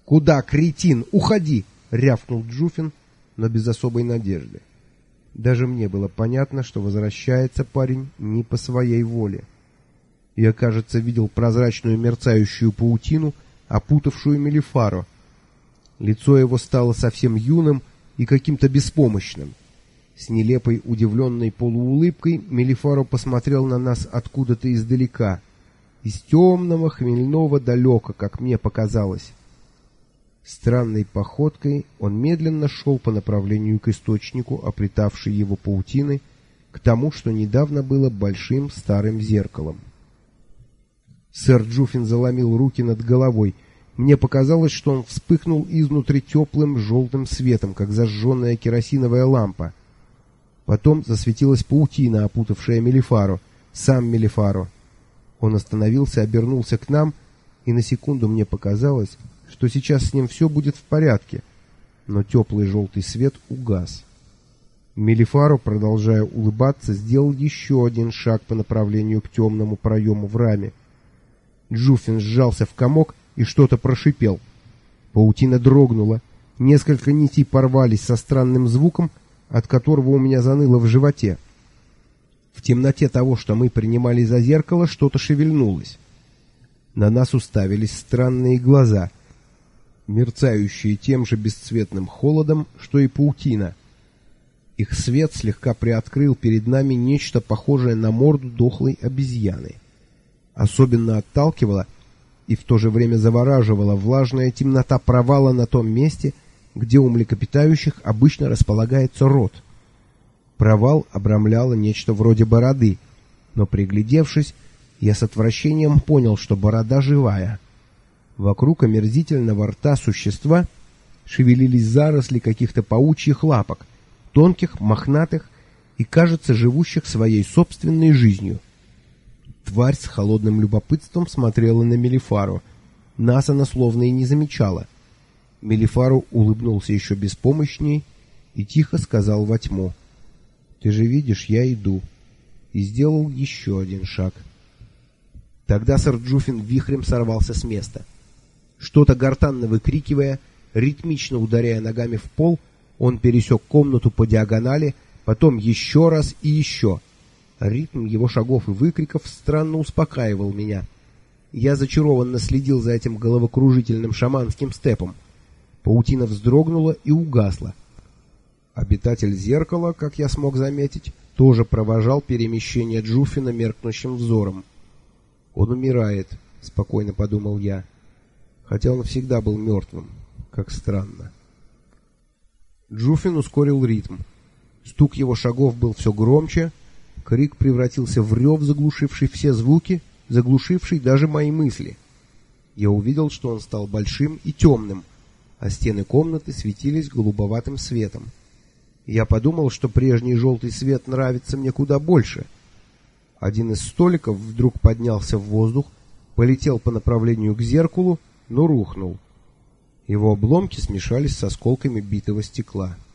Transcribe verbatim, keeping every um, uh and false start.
«Куда, кретин? Уходи!» — рявкнул Джуфин, но без особой надежды. Даже мне было понятно, что возвращается парень не по своей воле. Я, кажется, видел прозрачную мерцающую паутину, опутавшую Мелифаро. Лицо его стало совсем юным и каким-то беспомощным. С нелепой удивленной полуулыбкой Мелифаро посмотрел на нас откуда-то издалека, из темного хмельного далека, как мне показалось. Странной походкой он медленно шел по направлению к источнику, оплетавшей его паутины, к тому, что недавно было большим старым зеркалом. Сэр Джуфин заломил руки над головой. Мне показалось, что он вспыхнул изнутри теплым желтым светом, как зажженная керосиновая лампа. Потом засветилась паутина, опутавшая Мелифаро, сам Мелифаро. Он остановился, обернулся к нам, и на секунду мне показалось, что сейчас с ним все будет в порядке, но теплый желтый свет угас. Мелифаро, продолжая улыбаться, сделал еще один шаг по направлению к темному проему в раме. Джуфин сжался в комок и что-то прошипел. Паутина дрогнула, несколько нитей порвались со странным звуком, от которого у меня заныло в животе. В темноте того, что мы принимали за зеркало, что-то шевельнулось. На нас уставились странные глаза, мерцающие тем же бесцветным холодом, что и паутина. Их свет слегка приоткрыл перед нами нечто похожее на морду дохлой обезьяны. Особенно отталкивала и в то же время завораживала влажная темнота провала на том месте, где у млекопитающих обычно располагается рот. Провал обрамляло нечто вроде бороды, но, приглядевшись, я с отвращением понял, что борода живая. Вокруг омерзительного рта существа шевелились заросли каких-то паучьих лапок, тонких, мохнатых и, кажется, живущих своей собственной жизнью. Тварь с холодным любопытством смотрела на Мелифаро. Нас она словно и не замечала. Мелифаро улыбнулся еще беспомощней и тихо сказал во тьму: «Ты же видишь, я иду», и сделал еще один шаг. Тогда сэр Джуфин вихрем сорвался с места. Что-то гортанно выкрикивая, ритмично ударяя ногами в пол, он пересек комнату по диагонали, потом еще раз и еще. Ритм его шагов и выкриков странно успокаивал меня. Я зачарованно следил за этим головокружительным шаманским степом. Паутина вздрогнула и угасла. Обитатель зеркала, как я смог заметить, тоже провожал перемещение Джуфина меркнущим взором. «Он умирает», — спокойно подумал я, хотя он всегда был мертвым. Как странно. Джуфин ускорил ритм. Стук его шагов был все громче, крик превратился в рев, заглушивший все звуки, заглушивший даже мои мысли. Я увидел, что он стал большим и темным, а стены комнаты светились голубоватым светом. Я подумал, что прежний желтый свет нравится мне куда больше. Один из столиков вдруг поднялся в воздух, полетел по направлению к зеркалу, но рухнул. Его обломки смешались с осколками битого стекла.